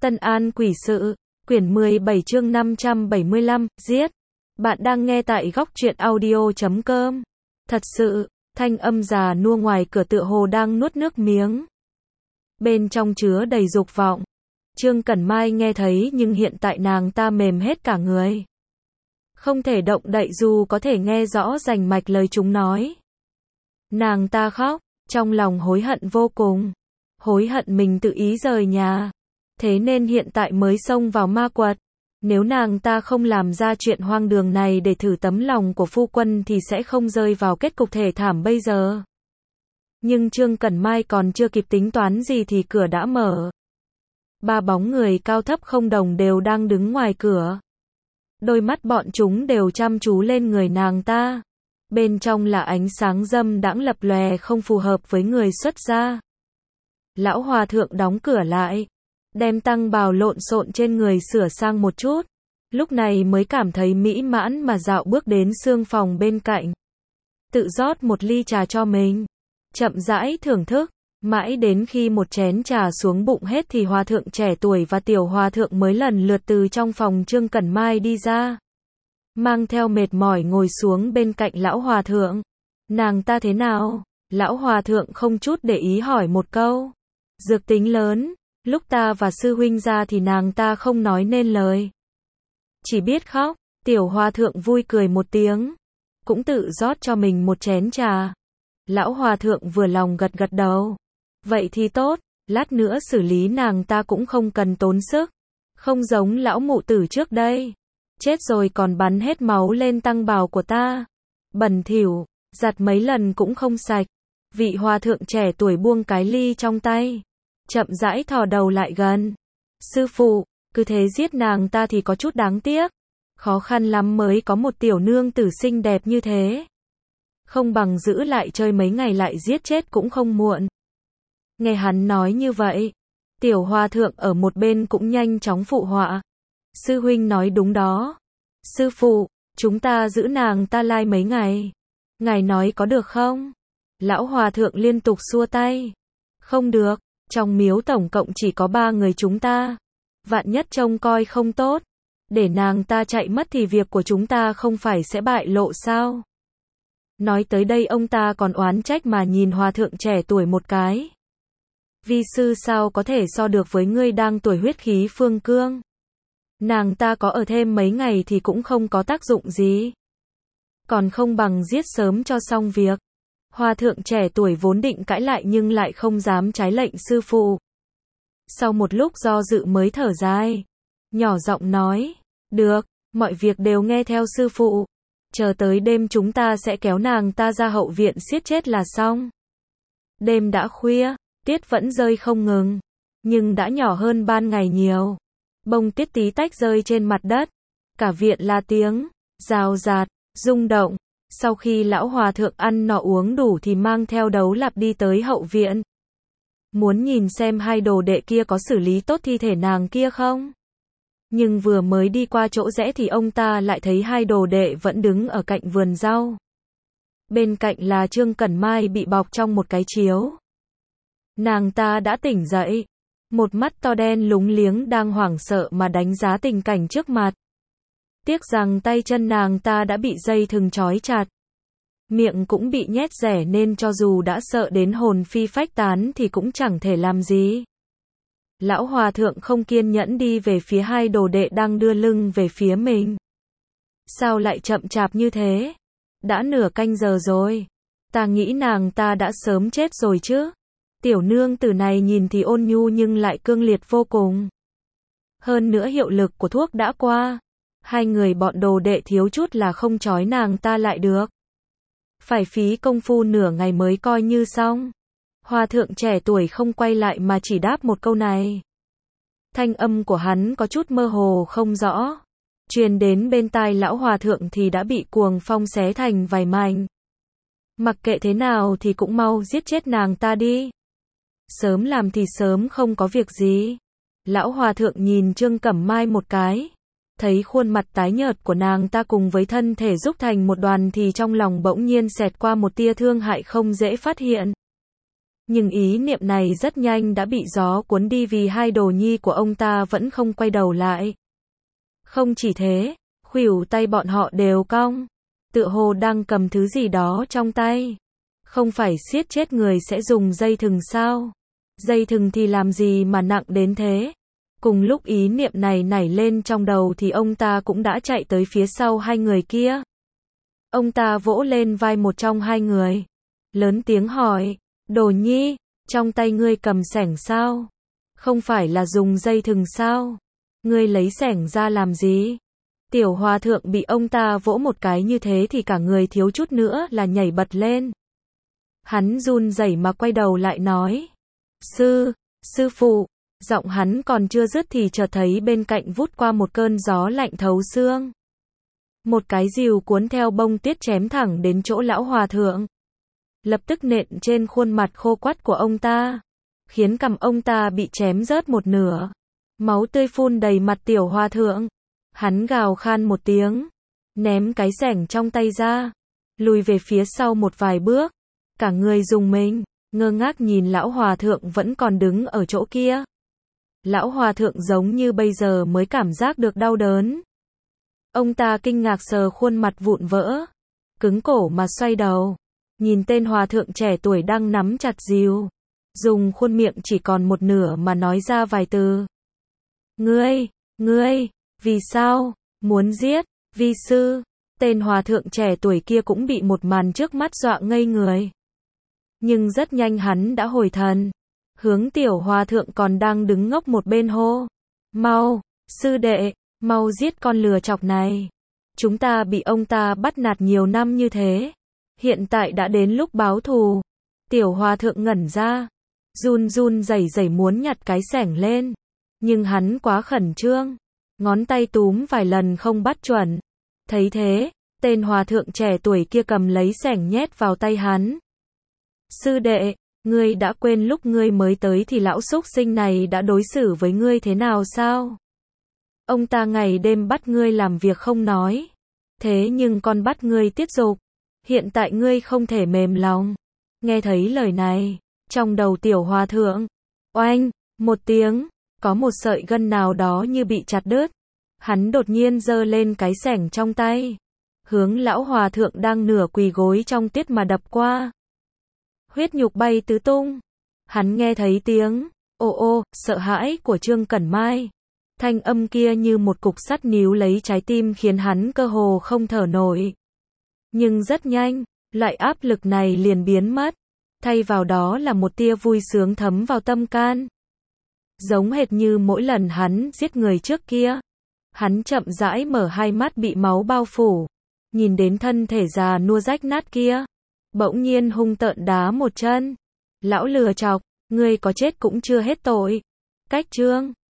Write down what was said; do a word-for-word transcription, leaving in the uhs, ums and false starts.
Tân An quỷ sự, quyển mười bảy chương năm trăm bảy mươi lăm, giết. Bạn đang nghe tại góc truyện audio chấm com. Thật sự, thanh âm già nua ngoài cửa tựa hồ đang nuốt nước miếng. Bên trong chứa đầy dục vọng. Trương Cẩn Mai nghe thấy nhưng hiện tại nàng ta mềm hết cả người. Không thể động đậy dù có thể nghe rõ rành mạch lời chúng nói. Nàng ta khóc, trong lòng hối hận vô cùng. Hối hận mình tự ý rời nhà. Thế nên hiện tại mới xông vào ma quật. Nếu nàng ta không làm ra chuyện hoang đường này để thử tấm lòng của phu quân thì sẽ không rơi vào kết cục thê thảm bây giờ. Nhưng Trương Cẩn Mai còn chưa kịp tính toán gì thì cửa đã mở. Ba bóng người cao thấp không đồng đều đang đứng ngoài cửa. Đôi mắt bọn chúng đều chăm chú lên người nàng ta. Bên trong là ánh sáng dâm đãng lập lòe không phù hợp với người xuất gia. Lão hòa thượng đóng cửa lại, đem tăng bào lộn xộn trên người sửa sang một chút. Lúc này mới cảm thấy mỹ mãn mà dạo bước đến xương phòng bên cạnh. Tự rót một ly trà cho mình. Chậm rãi thưởng thức. Mãi đến khi một chén trà xuống bụng hết thì hòa thượng trẻ tuổi và tiểu hòa thượng mới lần lượt từ trong phòng Trương Cẩn Mai đi ra. Mang theo mệt mỏi ngồi xuống bên cạnh lão hòa thượng. Nàng ta thế nào? Lão hòa thượng không chút để ý hỏi một câu. Dược tính lớn, lúc ta và sư huynh ra thì nàng ta không nói nên lời. Chỉ biết khóc, tiểu hòa thượng vui cười một tiếng. Cũng tự rót cho mình một chén trà. Lão hòa thượng vừa lòng gật gật đầu. Vậy thì tốt, lát nữa xử lý nàng ta cũng không cần tốn sức. Không giống lão mụ tử trước đây. Chết rồi còn bắn hết máu lên tăng bào của ta. Bẩn thỉu, giặt mấy lần cũng không sạch. Vị hòa thượng trẻ tuổi buông cái ly trong tay. Chậm rãi thò đầu lại gần. Sư phụ, cứ thế giết nàng ta thì có chút đáng tiếc. Khó khăn lắm mới có một tiểu nương tử xinh đẹp như thế. Không bằng giữ lại chơi mấy ngày lại giết chết cũng không muộn. Nghe hắn nói như vậy, tiểu hòa thượng ở một bên cũng nhanh chóng phụ họa. Sư huynh nói đúng đó. Sư phụ, chúng ta giữ nàng ta lai mấy ngày. Ngài nói có được không? Lão hòa thượng liên tục xua tay. Không được, trong miếu tổng cộng chỉ có ba người chúng ta. Vạn nhất trông coi không tốt. Để nàng ta chạy mất thì việc của chúng ta không phải sẽ bại lộ sao? Nói tới đây ông ta còn oán trách mà nhìn hòa thượng trẻ tuổi một cái. Vi sư sao có thể so được với ngươi đang tuổi huyết khí phương cương. Nàng ta có ở thêm mấy ngày thì cũng không có tác dụng gì. Còn không bằng giết sớm cho xong việc. Hòa thượng trẻ tuổi vốn định cãi lại nhưng lại không dám trái lệnh sư phụ. Sau một lúc do dự mới thở dài. Nhỏ giọng nói, được, mọi việc đều nghe theo sư phụ. Chờ tới đêm chúng ta sẽ kéo nàng ta ra hậu viện giết chết là xong. Đêm đã khuya, tiết vẫn rơi không ngừng. Nhưng đã nhỏ hơn ban ngày nhiều. Bông tiết tí tách rơi trên mặt đất. Cả viện là tiếng, rào rạt, rung động. Sau khi lão hòa thượng ăn nọ uống đủ thì mang theo đấu lạp đi tới hậu viện. Muốn nhìn xem hai đồ đệ kia có xử lý tốt thi thể nàng kia không? Nhưng vừa mới đi qua chỗ rẽ thì ông ta lại thấy hai đồ đệ vẫn đứng ở cạnh vườn rau. Bên cạnh là Trương Cẩn Mai bị bọc trong một cái chiếu. Nàng ta đã tỉnh dậy. Một mắt to đen lúng liếng đang hoảng sợ mà đánh giá tình cảnh trước mặt. Tiếc rằng tay chân nàng ta đã bị dây thừng trói chặt. Miệng cũng bị nhét rẻ nên cho dù đã sợ đến hồn phi phách tán thì cũng chẳng thể làm gì. Lão hòa thượng không kiên nhẫn đi về phía hai đồ đệ đang đưa lưng về phía mình. Sao lại chậm chạp như thế? Đã nửa canh giờ rồi. Ta nghĩ nàng ta đã sớm chết rồi chứ. Tiểu nương tử này nhìn thì ôn nhu nhưng lại cương liệt vô cùng. Hơn nữa hiệu lực của thuốc đã qua. Hai người bọn đồ đệ thiếu chút là không trói nàng ta lại được. Phải phí công phu nửa ngày mới coi như xong. Hòa thượng trẻ tuổi không quay lại mà chỉ đáp một câu này. Thanh âm của hắn có chút mơ hồ không rõ. Truyền đến bên tai lão hòa thượng thì đã bị cuồng phong xé thành vài mảnh. Mặc kệ thế nào thì cũng mau giết chết nàng ta đi. Sớm làm thì sớm không có việc gì. Lão hòa thượng nhìn Trương Cẩm Mai một cái. Thấy khuôn mặt tái nhợt của nàng ta cùng với thân thể rúc thành một đoàn thì trong lòng bỗng nhiên xẹt qua một tia thương hại không dễ phát hiện. Nhưng ý niệm này rất nhanh đã bị gió cuốn đi vì hai đồ nhi của ông ta vẫn không quay đầu lại. Không chỉ thế, khuỷu tay bọn họ đều cong, tựa hồ đang cầm thứ gì đó trong tay. Không phải siết chết người sẽ dùng dây thừng sao? Dây thừng thì làm gì mà nặng đến thế? Cùng lúc ý niệm này nảy lên trong đầu thì ông ta cũng đã chạy tới phía sau hai người kia. Ông ta vỗ lên vai một trong hai người, lớn tiếng hỏi, Đồ nhi, trong tay ngươi cầm xẻng sao? Không phải là dùng dây thừng sao? Ngươi lấy xẻng ra làm gì? Tiểu hòa thượng bị ông ta vỗ một cái như thế thì cả người thiếu chút nữa là nhảy bật lên. Hắn run rẩy mà quay đầu lại nói, Sư, sư phụ, giọng hắn còn chưa dứt thì chợt thấy bên cạnh vút qua một cơn gió lạnh thấu xương. Một cái rìu cuốn theo bông tuyết chém thẳng đến chỗ lão hòa thượng. Lập tức nện trên khuôn mặt khô quắt của ông ta, khiến cằm ông ta bị chém rớt một nửa. Máu tươi phun đầy mặt tiểu hòa thượng. Hắn gào khan một tiếng, ném cái xẻng trong tay ra, lùi về phía sau một vài bước. Cả người rùng mình, ngơ ngác nhìn lão hòa thượng vẫn còn đứng ở chỗ kia. Lão hòa thượng giống như bây giờ mới cảm giác được đau đớn. Ông ta kinh ngạc sờ khuôn mặt vụn vỡ, cứng cổ mà xoay đầu, nhìn tên hòa thượng trẻ tuổi đang nắm chặt rìu, dùng khuôn miệng chỉ còn một nửa mà nói ra vài từ. Ngươi, ngươi, vì sao, muốn giết, vi sư? Tên hòa thượng trẻ tuổi kia cũng bị một màn trước mắt dọa ngây người. Nhưng rất nhanh hắn đã hồi thần, hướng tiểu hòa thượng còn đang đứng ngốc một bên hô. Mau, sư đệ, mau giết con lừa chọc này. Chúng ta bị ông ta bắt nạt nhiều năm như thế. Hiện tại đã đến lúc báo thù. Tiểu hòa thượng ngẩn ra, run run rẩy rẩy muốn nhặt cái xẻng lên. Nhưng hắn quá khẩn trương, ngón tay túm vài lần không bắt chuẩn. Thấy thế, tên hòa thượng trẻ tuổi kia cầm lấy xẻng nhét vào tay hắn. Sư đệ, ngươi đã quên lúc ngươi mới tới thì lão súc sinh này đã đối xử với ngươi thế nào sao? Ông ta ngày đêm bắt ngươi làm việc không nói. Thế nhưng con bắt ngươi tiết dục. Hiện tại ngươi không thể mềm lòng. Nghe thấy lời này, trong đầu tiểu hòa thượng, oanh, một tiếng, có một sợi gân nào đó như bị chặt đứt. Hắn đột nhiên giơ lên cái xẻng trong tay, hướng lão hòa thượng đang nửa quỳ gối trong tuyết mà đập qua. Huyết nhục bay tứ tung. Hắn nghe thấy tiếng ô ô sợ hãi của Trương Cẩn Mai. Thanh âm kia như một cục sắt níu lấy trái tim khiến hắn cơ hồ không thở nổi. Nhưng rất nhanh, loại áp lực này liền biến mất, thay vào đó là một tia vui sướng thấm vào tâm can. Giống hệt như mỗi lần hắn giết người trước kia. Hắn chậm rãi mở hai mắt bị máu bao phủ, nhìn đến thân thể già nua rách nát kia, bỗng nhiên hung tợn đá một chân. Lão lừa chọc, ngươi có chết cũng chưa hết tội. Cách chương